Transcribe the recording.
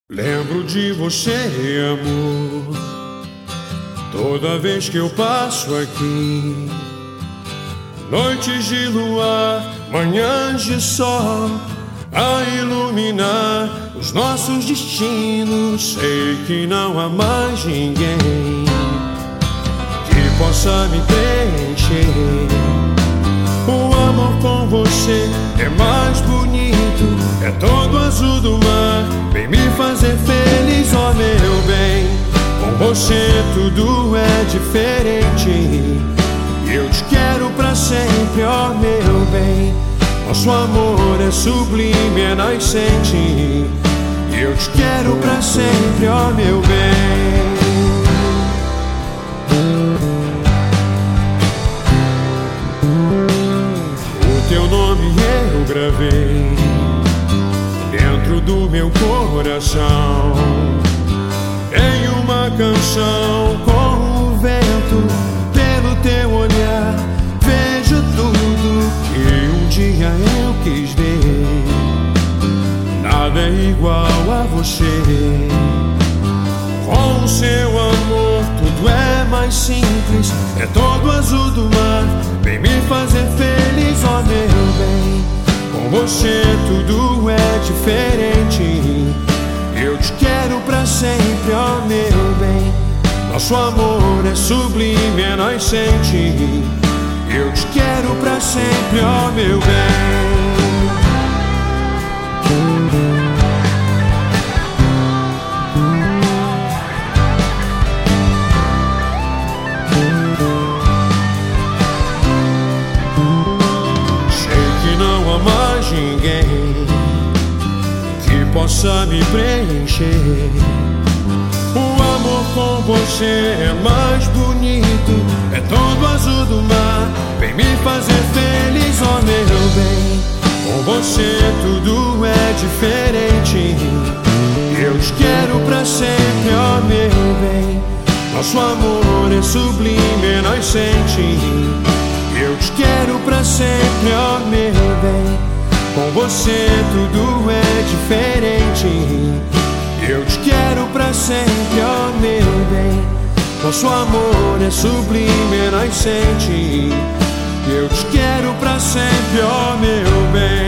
Lembro de você, amor, toda vez que eu passo aqui. Noites de luar, manhãs de sol, a iluminar os nossos destinos. Sei que não há mais ninguém que possa me preencher. O amor com você é mais bonito, é todo azul do mar, vem me fazer feliz, ó meu bem. Com você tudo é diferente, eu te quero pra sempre, ó meu bem. Nosso amor é sublime, é nascente, eu te quero pra sempre, ó meu bem. Teu nome eu gravei dentro do meu coração, em uma canção com o vento. Pelo teu olhar vejo tudo que um dia eu quis ver. Nada é igual a você. Com o seu amor tudo é mais simples, é todo azul do mar, vem me fazer feliz, ó meu bem. Com você tudo é diferente, eu te quero pra sempre, ó meu bem. Nosso amor é sublime, é nascente, eu te quero pra sempre, ó meu bem. Ninguém que possa me preencher. O amor com você é mais bonito, é todo azul do mar, vem me fazer feliz, ó meu bem. Com você tudo é diferente, eu te quero pra sempre, ó meu bem. Nosso amor é sublime, é nascente, eu te quero pra sempre, ó meu bem. Com você tudo é diferente, eu te quero pra sempre, ó meu bem. Nosso amor é sublime, é nascente, eu te quero pra sempre, ó meu bem.